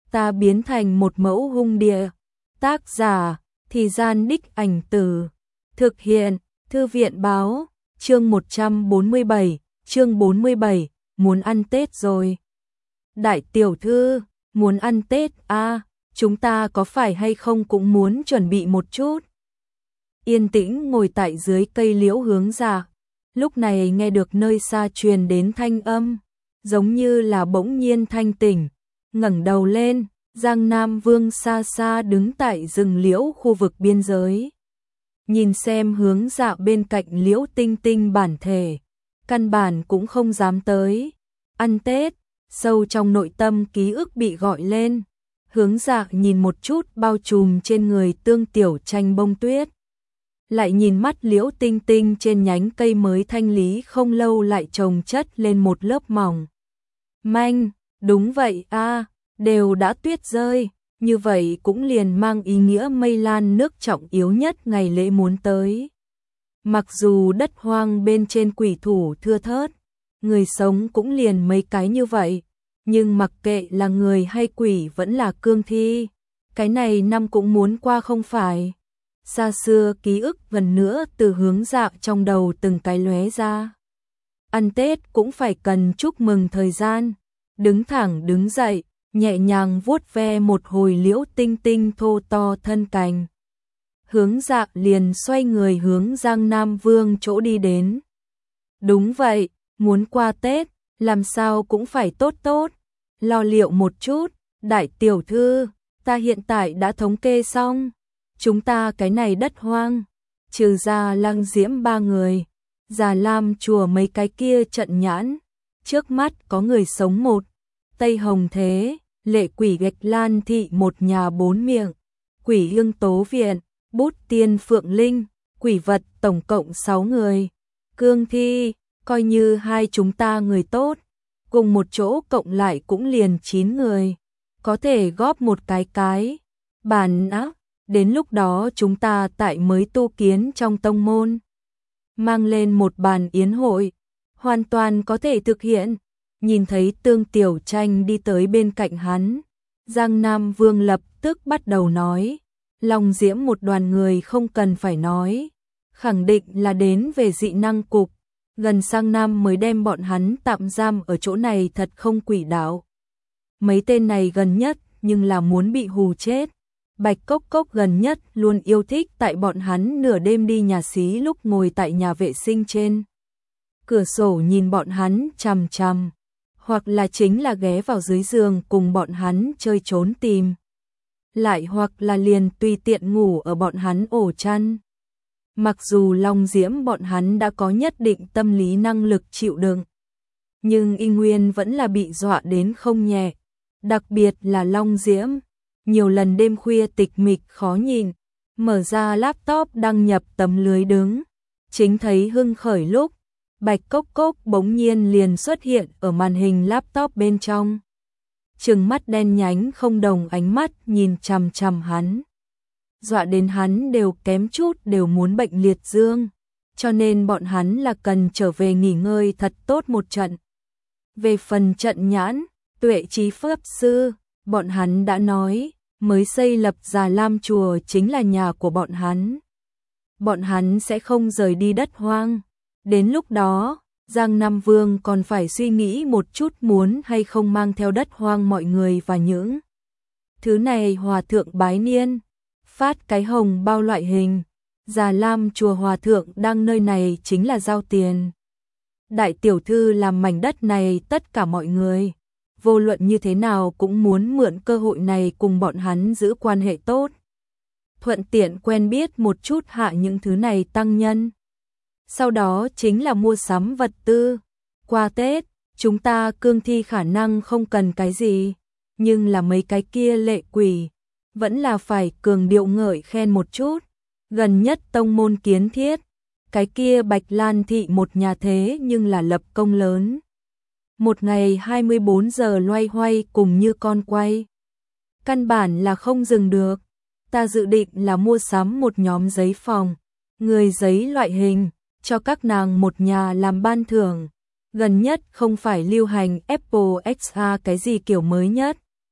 ta biến thành một mẫu hung địa. Tác giả, Thì Gian Đích Ảnh Từ. Thực hiện, Thư viện báo, chương 147, chương 47, muốn ăn Tết rồi. Đại tiểu thư, muốn ăn Tết à, chúng ta có phải hay không cũng muốn chuẩn bị một chút. Yên tĩnh ngồi tại dưới cây liễu hướng ra, lúc này nghe được nơi xa truyền đến thanh âm, giống như là bỗng nhiên thanh tỉnh, ngẩng đầu lên, Giang Nam Vương xa xa đứng tại rừng liễu khu vực biên giới. Nhìn xem hướng dạ bên cạnh Liễu Tinh Tinh bản thể, căn bản cũng không dám tới. Ăn Tết, sâu trong nội tâm ký ức bị gọi lên. Hướng dạ nhìn một chút bao trùm trên người Tương Tiểu Tranh bông tuyết. Lại nhìn mắt Liễu Tinh Tinh trên nhánh cây mới thanh lý không lâu lại chồng chất lên một lớp mỏng manh, đúng vậy a, đều đã tuyết rơi, như vậy cũng liền mang ý nghĩa mây lan nước trọng yếu nhất ngày lễ muốn tới. Mặc dù đất hoang bên trên quỷ thủ thưa thớt, người sống cũng liền mấy cái như vậy, nhưng mặc kệ là người hay quỷ vẫn là cương thi, cái này năm cũng muốn qua không phải. Xa xưa ký ức lần nữa từ hướng dạ trong đầu từng cái lóe ra. Ăn Tết cũng phải cần chúc mừng thời gian, đứng thẳng đứng dậy, nhẹ nhàng vuốt ve một hồi Liễu Tinh Tinh thô to thân cành. Hướng dạ liền xoay người hướng Giang Nam Vương chỗ đi đến. Đúng vậy, muốn qua Tết, làm sao cũng phải tốt tốt, lo liệu một chút, đại tiểu thư, ta hiện tại đã thống kê xong, chúng ta cái này đất hoang, trừ ra Lăng Diễm 3 người, Già Lam chùa mấy cái kia trận nhãn, trước mắt có người sống một, Tây Hồng Thế, Lệ Quỷ Gạch Lan Thị một nhà 4 miệng, Quỷ Hương Tố Viện, Bút Tiên Phượng Linh, quỷ vật tổng cộng 6 người, cương thi, coi như hai chúng ta người tốt, cùng một chỗ cộng lại cũng liền 9 người, có thể góp một cái, bàn áp, đến lúc đó chúng ta tại mới tu kiến trong tông môn, mang lên một bàn yến hội, hoàn toàn có thể thực hiện. Nhìn thấy Tương Tiểu Tranh đi tới bên cạnh hắn, Giang Nam Vương lập tức bắt đầu nói, Long Diễm một đoàn người không cần phải nói, khẳng định là đến về dị năng cục, gần sang năm mới đem bọn hắn tạm giam ở chỗ này thật không quỷ đạo. Mấy tên này gần nhất nhưng là muốn bị hù chết, Bạch Cốc Cốc gần nhất luôn yêu thích tại bọn hắn nửa đêm đi nhà xí lúc ngồi tại nhà vệ sinh trên cửa sổ nhìn bọn hắn chằm chằm, hoặc là chính là ghé vào dưới giường cùng bọn hắn chơi trốn tìm, lại hoặc là liền tùy tiện ngủ ở bọn hắn ổ chăn. Mặc dù Long Diễm bọn hắn đã có nhất định tâm lý năng lực chịu đựng, nhưng y nguyên vẫn là bị dọa đến không nhẹ, đặc biệt là Long Diễm, nhiều lần đêm khuya tịch mịch khó nhìn, mở ra laptop đăng nhập tấm lưới đứng, chính thấy hưng khởi lúc, Bạch Cốc Cốc bỗng nhiên liền xuất hiện ở màn hình laptop bên trong. Trừng mắt đen nhánh không đồng ánh mắt nhìn chằm chằm hắn. Dọa đến hắn đều kém chút đều muốn bệnh liệt dương, cho nên bọn hắn là cần trở về nghỉ ngơi thật tốt một trận. Về phần trận nhãn, Tuệ Trí Pháp Sư, bọn hắn đã nói, mới xây lập Già Lam chùa chính là nhà của bọn hắn. Bọn hắn sẽ không rời đi đất hoang. Đến lúc đó, Giang Nam Vương còn phải suy nghĩ một chút muốn hay không mang theo đất hoang mọi người và những thứ này hòa thượng bái niên, phát cái hồng bao loại hình, Già Lam chùa hòa thượng đang nơi này chính là giao tiền. Đại tiểu thư làm mảnh đất này tất cả mọi người, vô luận như thế nào cũng muốn mượn cơ hội này cùng bọn hắn giữ quan hệ tốt. Thuận tiện quen biết một chút hạ những thứ này tăng nhân. Sau đó chính là mua sắm vật tư. Qua Tết, chúng ta cương thi khả năng không cần cái gì, nhưng là mấy cái kia lệ quỷ, vẫn là phải cường điệu ngợi khen một chút. Gần nhất tông môn kiến thiết, cái kia Bạch Lan Thị một nhà thế nhưng là lập công lớn. Một ngày 24 giờ loay hoay cùng như con quay. Căn bản là không dừng được. Ta dự định là mua sắm một nhóm giấy phòng, người giấy loại hình, cho các nàng một nhà làm ban thưởng. Gần nhất không phải lưu hành Apple XA cái gì kiểu mới nhất.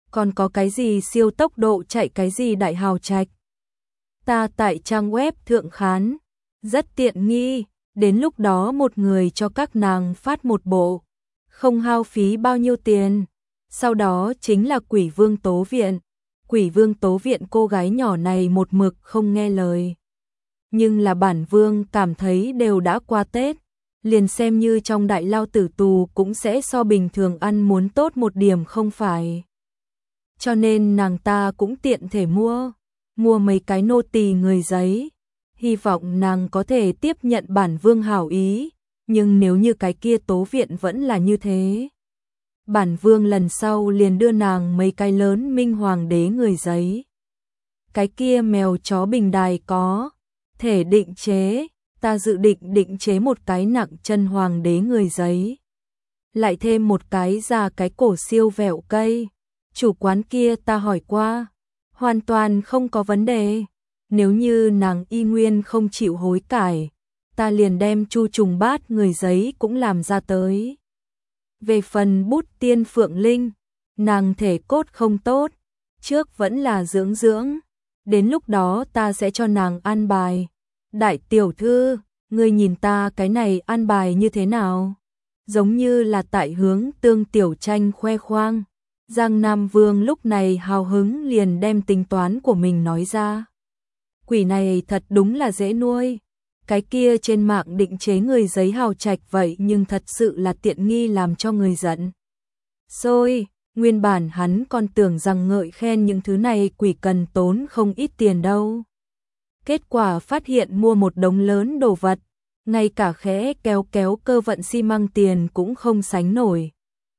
còn có cái gì siêu tốc độ chạy cái gì đại hào trạch. Ta tại trang web thượng khán, rất tiện nghi, đến lúc đó một người cho các nàng phát một bộ, không hao phí bao nhiêu tiền. Sau đó chính là Quỷ Vương Tố Viện. Quỷ Vương Tố Viện cô gái nhỏ này một mực không nghe lời. Nhưng là bản vương cảm thấy đều đã qua Tết, liền xem như trong đại lao tử tù cũng sẽ so bình thường ăn muốn tốt một điểm không phải. Cho nên nàng ta cũng tiện thể mua mấy cái nô tỳ người giấy, hy vọng nàng có thể tiếp nhận bản vương hảo ý, nhưng nếu như cái kia Tố Viện vẫn là như thế, bản vương lần sau liền đưa nàng mấy cái lớn Minh Hoàng đế người giấy. Cái kia mèo chó bình đài có thể định chế, ta dự định chế một cái nặng chân Hoàng đế người giấy. Lại thêm một cái ra cái cổ siêu vẹo cây. Chủ quán kia ta hỏi qua, hoàn toàn không có vấn đề. Nếu như nàng y nguyên không chịu hối cải, ta liền đem Chu Trùng Bát người giấy cũng làm ra tới. Về phần Bút Tiên Phượng Linh, nàng thể cốt không tốt, trước vẫn là dưỡng, đến lúc đó ta sẽ cho nàng an bài. Đại tiểu thư, ngươi nhìn ta cái này an bài như thế nào? Giống như là tại hướng Tương Tiểu Tranh khoe khoang. Giang Nam Vương lúc này hào hứng liền đem tính toán của mình nói ra. Quỷ này thật đúng là dễ nuôi. Cái kia trên mạng định chế người giấy hào trạch vậy nhưng thật sự là tiện nghi làm cho người giận. Rồi, nguyên bản hắn còn tưởng rằng ngợi khen những thứ này quỷ cần tốn không ít tiền đâu. Kết quả phát hiện mua một đống lớn đồ vật, ngay cả khẽ kéo cơ vận xi măng tiền cũng không sánh nổi.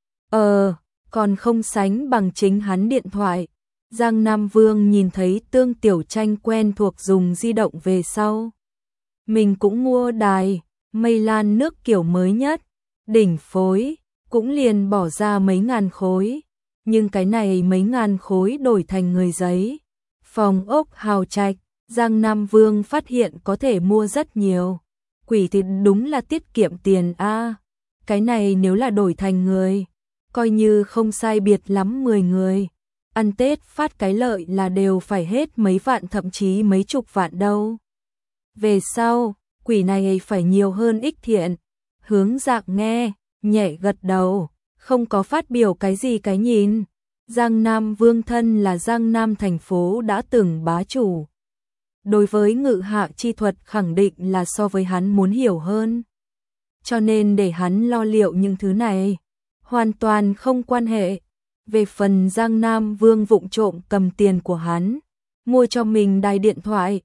Còn không sánh bằng chính hắn điện thoại. Giang Nam Vương nhìn thấy Tương Tiểu Tranh quen thuộc dùng di động về sau. Mình cũng mua đài, mây lan nước kiểu mới nhất, đỉnh phối, cũng liền bỏ ra mấy ngàn khối. Nhưng cái này mấy ngàn khối đổi thành người giấy. Phòng ốc hào trạch, Giang Nam Vương phát hiện có thể mua rất nhiều. Quỷ thì đúng là tiết kiệm tiền a. Cái này nếu là đổi thành người, coi như không sai biệt lắm 10 người. Ăn Tết phát cái lợi là đều phải hết mấy vạn thậm chí mấy chục vạn đâu. Về sau, quỷ này phải nhiều hơn ích thiện. Hướng Dạng nghe, nhẹ gật đầu, không có phát biểu cái gì cái nhìn. Giang Nam Vương thân là Giang Nam thành phố đã từng bá chủ. Đối với ngự hạ chi thuật khẳng định là so với hắn muốn hiểu hơn. Cho nên để hắn lo liệu những thứ này, hoàn toàn không quan hệ. Về phần Giang Nam Vương vụng trộm cầm tiền của hắn, mua cho mình đài điện thoại.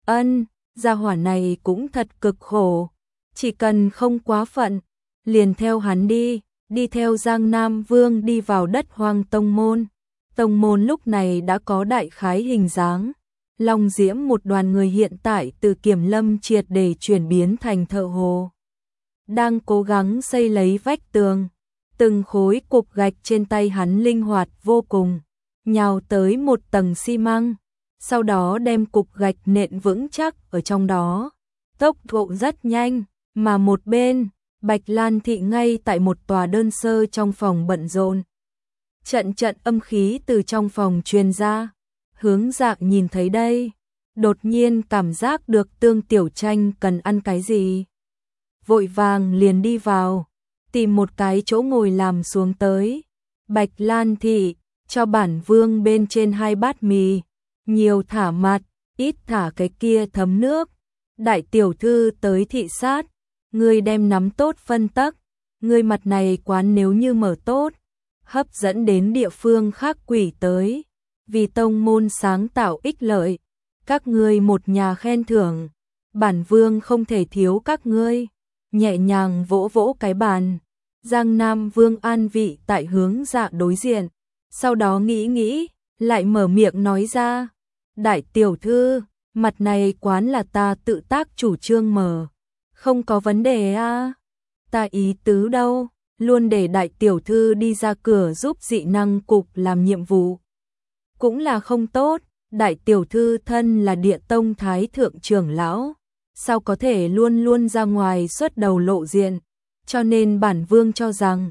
Gia hỏa này cũng thật cực khổ. Chỉ cần không quá phận, liền theo hắn đi theo Giang Nam Vương đi vào đất hoang tông môn. Tông môn lúc này đã có đại khái hình dáng. Long Diễm một đoàn người hiện tại từ kiểm lâm triệt để chuyển biến thành thợ hồ. Đang cố gắng xây lấy vách tường. Từng khối cục gạch trên tay hắn linh hoạt vô cùng, nhào tới một tầng xi măng, sau đó đem cục gạch nện vững chắc ở trong đó. Tốc độ rất nhanh, mà một bên, Bạch Lan Thị ngay tại một tòa đơn sơ trong phòng bận rộn. Trận âm khí từ trong phòng truyền ra. Hướng Dạng nhìn thấy đây, đột nhiên cảm giác được Tương Tiểu Tranh cần ăn cái gì. Vội vàng liền đi vào, tìm một cái chỗ ngồi làm xuống tới. Bạch Lan Thị, cho bản vương bên trên 2 bát mì, nhiều thả mặt, ít thả cái kia thấm nước. Đại tiểu thư tới thị sát, ngươi đem nắm tốt phân tắc, ngươi mặt này quán nếu như mở tốt, hấp dẫn đến địa phương khác quỷ tới. Vì tông môn sáng tạo ích lợi, các ngươi một nhà khen thưởng, bản vương không thể thiếu các ngươi. Nhẹ nhàng vỗ vỗ cái bàn, Giang Nam Vương an vị tại Hướng Dạng đối diện, sau đó nghĩ, lại mở miệng nói ra, đại tiểu thư, mặt này quán là ta tự tác chủ trương mở, không có vấn đề a. Ta ý tứ đâu, luôn để đại tiểu thư đi ra cửa giúp dị năng cục làm nhiệm vụ. Cũng là không tốt, đại tiểu thư thân là Địa Tông Thái Thượng trưởng lão, sao có thể luôn ra ngoài xuất đầu lộ diện, cho nên bản vương cho rằng,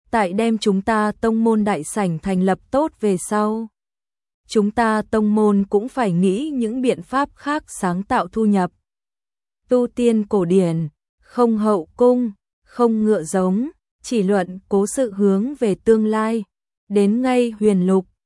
tại đem chúng ta tông môn đại sảnh thành lập tốt về sau. Chúng ta tông môn cũng phải nghĩ những biện pháp khác sáng tạo thu nhập. Tu tiên cổ điển, không hậu cung, không ngựa giống, chỉ luận cố sự hướng về tương lai. Đến ngay huyền lục,